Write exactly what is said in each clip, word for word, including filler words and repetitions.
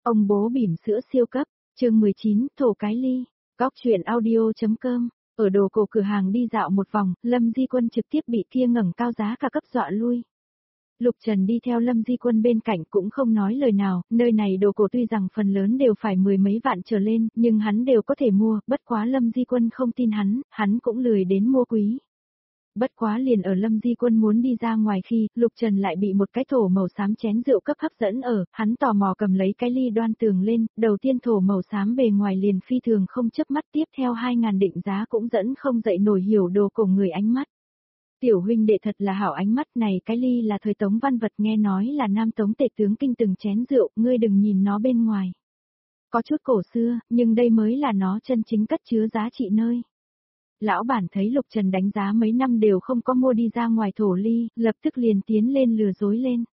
Ông bố bỉm sữa siêu cấp, chương mười chín, thổ cái ly, góc chuyện audio.com, ở đồ cổ cửa hàng đi dạo một vòng, Lâm Di Quân trực tiếp bị kia ngẩng cao giá cả cấp dọa lui. Lục Trần đi theo Lâm Di Quân bên cạnh cũng không nói lời nào, nơi này đồ cổ tuy rằng phần lớn đều phải mười mấy vạn trở lên, nhưng hắn đều có thể mua, bất quá Lâm Di Quân không tin hắn, hắn cũng lười đến mua quý. Bất quá liền ở Lâm Di Quân muốn đi ra ngoài khi, Lục Trần lại bị một cái thổ màu xám chén rượu cấp hấp dẫn ở, hắn tò mò cầm lấy cái ly đoan tường lên, đầu tiên thổ màu xám bề ngoài liền phi thường không chớp mắt, tiếp theo hai ngàn định giá cũng dẫn không dậy nổi hiểu đồ cổ người ánh mắt. Tiểu huynh đệ thật là hảo ánh mắt, này cái ly là thời Tống văn vật, nghe nói là Nam Tống tể tướng kinh từng chén rượu, ngươi đừng nhìn nó bên ngoài. Có chút cổ xưa, nhưng đây mới là nó chân chính cất chứa giá trị nơi. Lão bản thấy Lục Trần đánh giá mấy năm đều không có mua đi ra ngoài thổ ly, lập tức liền tiến lên lừa dối lên.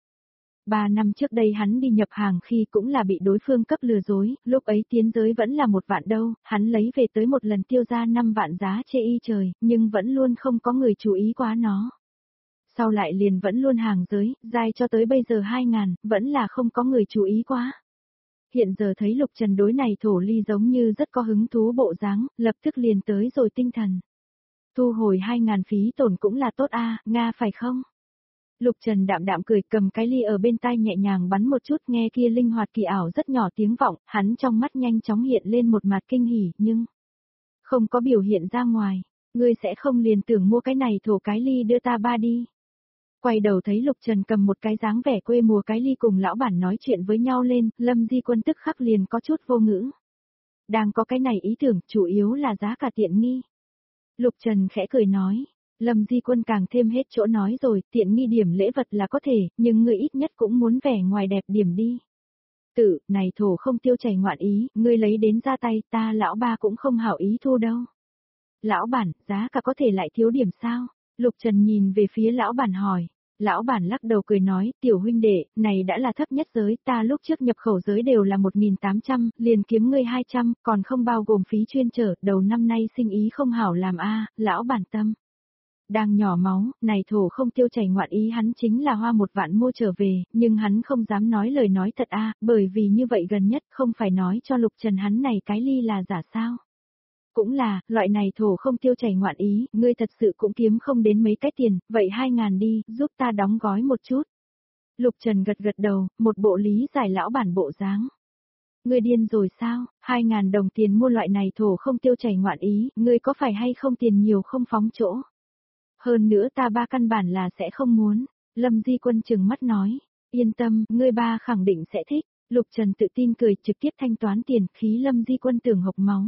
Ba năm trước đây hắn đi nhập hàng khi cũng là bị đối phương cấp lừa dối, lúc ấy tiến giới vẫn là một vạn đâu, hắn lấy về tới một lần tiêu ra năm vạn giá chê y trời, nhưng vẫn luôn không có người chú ý quá nó. Sau lại liền vẫn luôn hàng giới, dai cho tới bây giờ hai ngàn, vẫn là không có người chú ý quá. Hiện giờ thấy Lục Trần đối này thổ ly giống như rất có hứng thú bộ dáng, lập tức liền tới rồi tinh thần. Thu hồi hai ngàn phí tổn cũng là tốt a, Nga phải không? Lục Trần đạm đạm cười, cầm cái ly ở bên tai nhẹ nhàng bắn một chút, nghe kia linh hoạt kỳ ảo rất nhỏ tiếng vọng, hắn trong mắt nhanh chóng hiện lên một mặt kinh hỉ, nhưng không có biểu hiện ra ngoài. Ngươi sẽ không liền tưởng mua cái này thổ cái ly đưa ta ba đi. Quay đầu thấy Lục Trần cầm một cái dáng vẻ quê mùa cái ly cùng lão bản nói chuyện với nhau lên, Lâm Di Quân tức khắc liền có chút vô ngữ. Đang có cái này ý tưởng, chủ yếu là giá cả tiện nghi. Lục Trần khẽ cười nói, Lâm Di Quân càng thêm hết chỗ nói rồi, tiện nghi điểm lễ vật là có thể, nhưng ngươi ít nhất cũng muốn vẻ ngoài đẹp điểm đi. Tự, này thổ không tiêu chảy ngoạn ý, ngươi lấy đến ra tay, ta lão ba cũng không hảo ý thu đâu. Lão bản, giá cả có thể lại thiếu điểm sao? Lục Trần nhìn về phía lão bản hỏi. Lão bản lắc đầu cười nói, tiểu huynh đệ, này đã là thấp nhất giới, ta lúc trước nhập khẩu giới đều là một nghìn tám trăm, liền kiếm ngươi hai trăm, còn không bao gồm phí chuyên trở, đầu năm nay sinh ý không hảo làm a, lão bản tâm. Đang nhỏ máu, này thổ không tiêu chảy ngoạn ý hắn chính là hoa một vạn mua trở về, nhưng hắn không dám nói lời nói thật a, bởi vì như vậy gần nhất không phải nói cho Lục Trần hắn này cái ly là giả sao. Cũng là, loại này thổ không tiêu chảy ngoạn ý, ngươi thật sự cũng kiếm không đến mấy cái tiền, vậy hai ngàn đi, giúp ta đóng gói một chút. Lục Trần gật gật đầu, một bộ lý giải lão bản bộ dáng. Ngươi điên rồi sao, hai ngàn đồng tiền mua loại này thổ không tiêu chảy ngoạn ý, ngươi có phải hay không tiền nhiều không phóng chỗ. Hơn nữa ta ba căn bản là sẽ không muốn, Lâm Di Quân trừng mắt nói, yên tâm, ngươi ba khẳng định sẽ thích, Lục Trần tự tin cười trực tiếp thanh toán tiền, khí Lâm Di Quân tưởng hộc máu.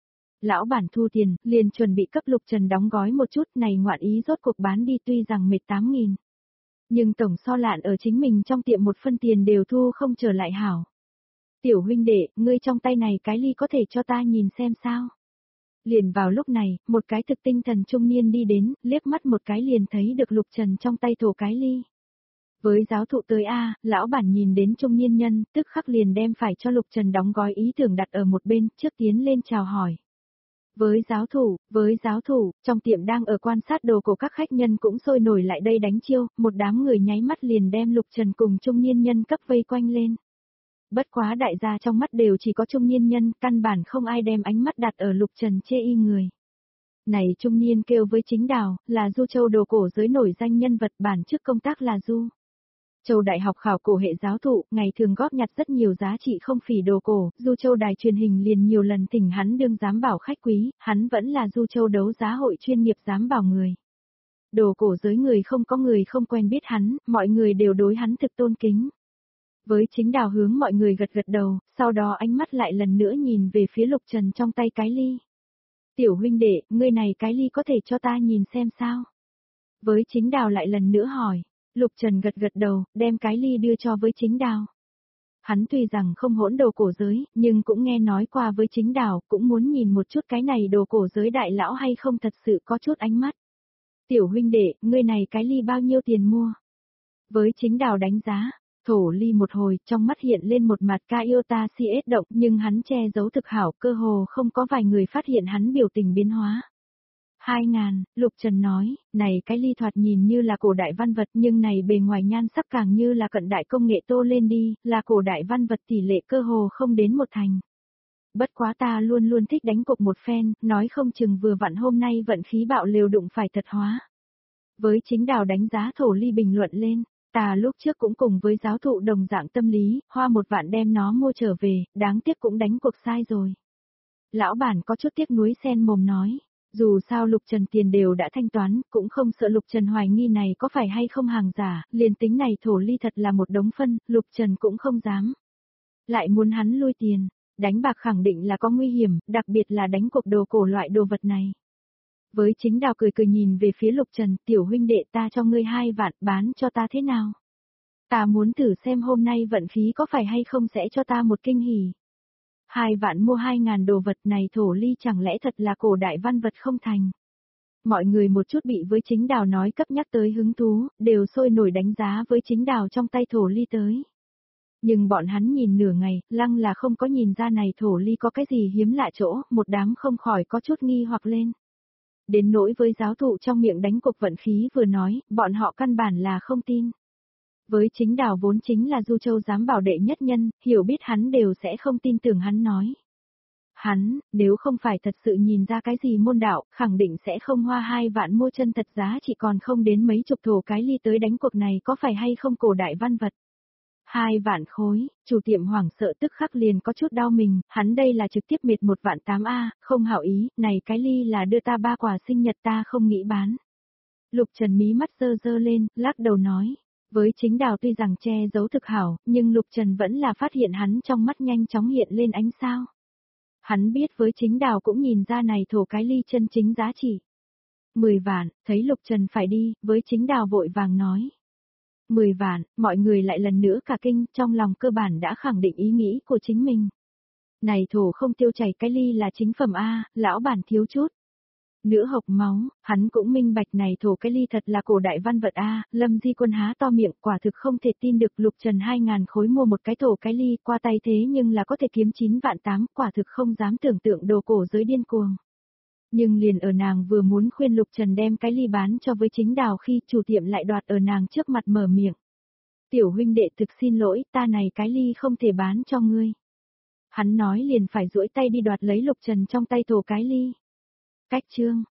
Lão bản thu tiền, liền chuẩn bị cấp Lục Trần đóng gói một chút, này ngoạn ý rốt cuộc bán đi tuy rằng mệt tám nghìn. Nhưng tổng so lạn ở chính mình trong tiệm một phân tiền đều thu không trở lại hảo. Tiểu huynh đệ, ngươi trong tay này cái ly có thể cho ta nhìn xem sao? Liền vào lúc này, một cái thực tinh thần trung niên đi đến, liếc mắt một cái liền thấy được Lục Trần trong tay thổ cái ly. Với giáo thụ tới A, lão bản nhìn đến trung niên nhân, tức khắc liền đem phải cho Lục Trần đóng gói ý tưởng đặt ở một bên, trước tiến lên chào hỏi. Với giáo thủ, với giáo thủ, trong tiệm đang ở quan sát đồ của các khách nhân cũng sôi nổi lại đây đánh chiêu, một đám người nháy mắt liền đem Lục Trần cùng trung niên nhân cấp vây quanh lên. Bất quá đại gia trong mắt đều chỉ có trung niên nhân, căn bản không ai đem ánh mắt đặt ở Lục Trần chê y người. Này trung niên kêu với Chính Đào, là Du Châu đồ cổ giới nổi danh nhân vật, bản chức công tác là Du Châu Đại học khảo cổ hệ giáo thụ, ngày thường góp nhặt rất nhiều giá trị không phỉ đồ cổ, Du Châu đài truyền hình liền nhiều lần thỉnh hắn đương giám bảo khách quý, hắn vẫn là Du Châu đấu giá hội chuyên nghiệp giám bảo người. Đồ cổ giới người không có người không quen biết hắn, mọi người đều đối hắn thực tôn kính. Với Chính Đào hướng mọi người gật gật đầu, sau đó ánh mắt lại lần nữa nhìn về phía Lục Trần trong tay cái ly. Tiểu huynh đệ, ngươi này cái ly có thể cho ta nhìn xem sao? Với Chính Đào lại lần nữa hỏi. Lục Trần gật gật đầu, đem cái ly đưa cho với Chính Đào. Hắn tuy rằng không hỗn đồ cổ giới, nhưng cũng nghe nói qua với Chính Đào, cũng muốn nhìn một chút cái này đồ cổ giới đại lão hay không thật sự có chút ánh mắt. Tiểu huynh đệ, ngươi này cái ly bao nhiêu tiền mua? Với Chính Đào đánh giá, thổ ly một hồi, trong mắt hiện lên một mặt ca yêu ta si ết động, nhưng hắn che giấu thực hảo, cơ hồ không có vài người phát hiện hắn biểu tình biến hóa. Hai ngàn, Lục Trần nói, này cái ly thoạt nhìn như là cổ đại văn vật nhưng này bề ngoài nhan sắc càng như là cận đại công nghệ tô lên đi, là cổ đại văn vật tỷ lệ cơ hồ không đến một thành. Bất quá ta luôn luôn thích đánh cuộc một phen, nói không chừng vừa vặn hôm nay vận khí bạo liều đụng phải thật hóa. Với Chính Đào đánh giá thổ ly bình luận lên, ta lúc trước cũng cùng với giáo thụ đồng dạng tâm lý, hoa một vạn đem nó mua trở về, đáng tiếc cũng đánh cuộc sai rồi. Lão bản có chút tiếc nuối sen mồm nói, dù sao Lục Trần tiền đều đã thanh toán, cũng không sợ Lục Trần hoài nghi này có phải hay không hàng giả, liền tính này thổ ly thật là một đống phân, Lục Trần cũng không dám. Lại muốn hắn lui tiền, đánh bạc khẳng định là có nguy hiểm, đặc biệt là đánh cuộc đồ cổ loại đồ vật này. Với Chính Đào cười cười nhìn về phía Lục Trần, tiểu huynh đệ ta cho ngươi hai vạn, bán cho ta thế nào? Ta muốn thử xem hôm nay vận khí có phải hay không sẽ cho ta một kinh hỉ. Hai vạn mua hai ngàn đồ vật này thổ ly chẳng lẽ thật là cổ đại văn vật không thành. Mọi người một chút bị với Chính Đào nói cấp nhắc tới hứng thú, đều sôi nổi đánh giá với Chính Đào trong tay thổ ly tới. Nhưng bọn hắn nhìn nửa ngày, lăng là không có nhìn ra này thổ ly có cái gì hiếm lạ chỗ, một đám không khỏi có chút nghi hoặc lên. Đến nỗi với giáo thụ trong miệng đánh cuộc vận khí vừa nói, bọn họ căn bản là không tin. Với Chính Đào vốn chính là Du Châu giám bảo đệ nhất nhân, hiểu biết hắn đều sẽ không tin tưởng hắn nói. Hắn, nếu không phải thật sự nhìn ra cái gì môn đạo, khẳng định sẽ không hoa hai vạn mua chân thật giá chỉ còn không đến mấy chục thổ cái ly tới đánh cuộc này có phải hay không cổ đại văn vật. Hai vạn khối, chủ tiệm hoảng sợ tức khắc liền có chút đau mình, hắn đây là trực tiếp mệt một vạn tám a, không hảo ý, này cái ly là đưa ta ba quà sinh nhật ta không nghĩ bán. Lục Trần mí mắt dơ dơ lên, lắc đầu nói. Với Chính Đào tuy rằng che giấu thực hảo, nhưng Lục Trần vẫn là phát hiện hắn trong mắt nhanh chóng hiện lên ánh sao. Hắn biết với Chính Đào cũng nhìn ra này thổ cái ly chân chính giá trị. Mười vạn, thấy Lục Trần phải đi, với Chính Đào vội vàng nói. Mười vạn, mọi người lại lần nữa cả kinh, trong lòng cơ bản đã khẳng định ý nghĩ của chính mình. Này thổ không tiêu chảy cái ly là chính phẩm A, lão bản thiếu chút. Nữa hộc máu, hắn cũng minh bạch này thổ cái ly thật là cổ đại văn vật A, Lâm Di Quân há to miệng quả thực không thể tin được Lục Trần hai ngàn khối mua một cái thổ cái ly qua tay thế nhưng là có thể kiếm chín vạn tám, quả thực không dám tưởng tượng đồ cổ giới điên cuồng. Nhưng liền ở nàng vừa muốn khuyên Lục Trần đem cái ly bán cho với Chính Đào khi chủ tiệm lại đoạt ở nàng trước mặt mở miệng. Tiểu huynh đệ thực xin lỗi, ta này cái ly không thể bán cho ngươi. Hắn nói liền phải duỗi tay đi đoạt lấy Lục Trần trong tay thổ cái ly. Cách chương,